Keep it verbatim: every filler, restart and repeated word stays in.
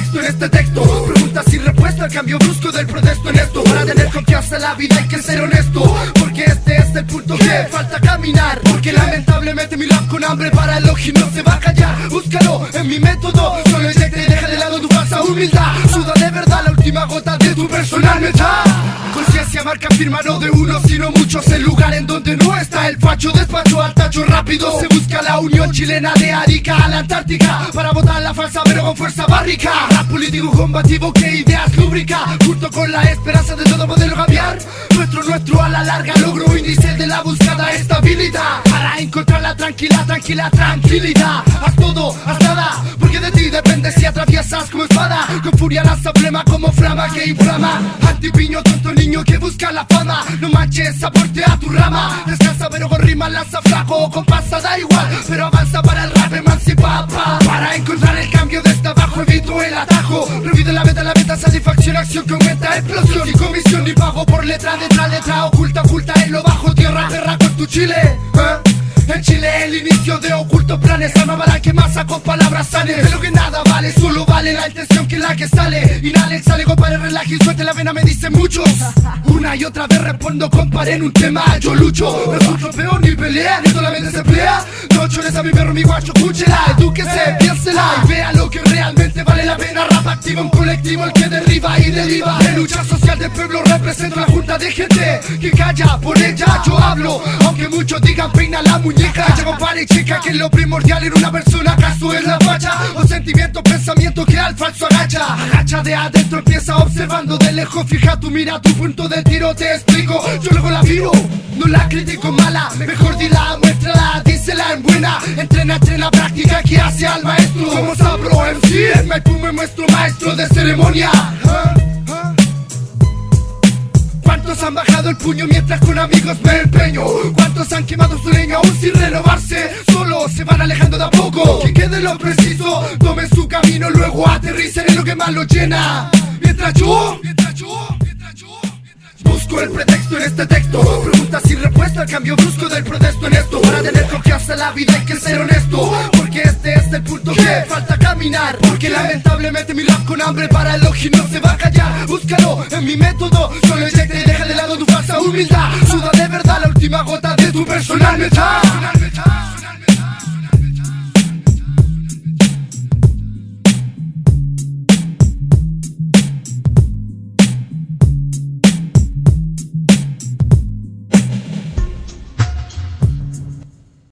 pretexto en este texto. Preguntas sin respuesta, al cambio brusco del protesto en esto. Para tener confianza en la vida hay que ser honesto, porque este es el punto que falta caminar. Porque lamentablemente mi rap con hambre para el ojo no se va a callar. Búscalo en mi método, solo inyecta y deja de lado tu falsa humildad. Suda de verdad la última gota de tu personal metal. Conciencia marca firma no de uno sino muchos. El lugar en donde no está el facho, despacho al tacho rápido. Se busca la unión chilena de Arica a la Antártica para botar la falsa pero con fuerza bárrica. Rap político combativo que ideas lubrica, junto con la esperanza de todo poderlo cambiar. Nuestro, nuestro a la larga logro índice de la buscada estabilidad. Para encontrar la tranquila, tranquila, tranquilidad. Haz todo, haz nada, porque de ti depende si atraviesas como espada. Con furia lanza flema como flama que inflama. Antipiño, tonto niño que busca la fama. No manches, aporte a tu rama. Descansa pero con rima, lanza flaco o con pasta, da igual, pero avanza para el rap emancipapa. Para encontrar el cambio desde abajo evito el atajo. Revive la meta, la meta, satisfacción, acción que aumenta, explosión. Y comisión ni pago por letra, letra, letra oculta, oculta en lo bajo, tierra, tierra con tu chile, ¿eh? En Chile el inicio de ocultos planes. Alma para que masa con palabras sanes. De lo que nada vale, solo vale la intención que la que sale. Inhala, exhale, compadre, relaje y suelte la vena, me dicen muchos. Una y otra vez respondo, compadre, en un tema yo lucho. No es un trofeo ni pelea, ni solamente se emplea. No chores a mi perro, mi guacho, escúchela, edúquese, piénsela y vea lo que realmente vale la pena. Rap activo, un colectivo el que derriba y deriva. De lucha social del pueblo represento la junta de gente que calla, por ella yo hablo. Aunque muchos digan peina la muñeca. Ella compare chica que es lo primordial en una persona. ¿Acaso es la facha o sentimiento, pensamiento que al falso agacha? Agacha de adentro, empieza observando de lejos. Fija tu mira, tu punto de tiro, te explico. Yo luego la viro, no la critico mala. Mejor dila, muéstrala, dísela en buena. Entrena, entrena, práctica que hace al maestro. Somos Abro M C, en Maipú me muestro maestro de ceremonia. ¿Eh? ¿Cuántos han bajado el puño mientras con amigos me empeño? ¿Cuántos han quemado su leña aún sin renovarse? Solo se van alejando de a poco. Que quede lo preciso, tomen su camino, luego aterricen en lo que más lo llena. Mientras yo, mientras yo, mientras yo, mientras yo busco el pretexto en este texto. Preguntas sin respuesta, al cambio brusco del protesto en esto. Para tener confianza en la vida hay que ser honesto, porque este es el punto que falta caminar. Porque lamentablemente mi rap con hambre para el ojo no se va a callar. Búscalo en mi método, solo inyecta y deja de lado tu falsa humildad. Suda de verdad la última gota de tu personal metal.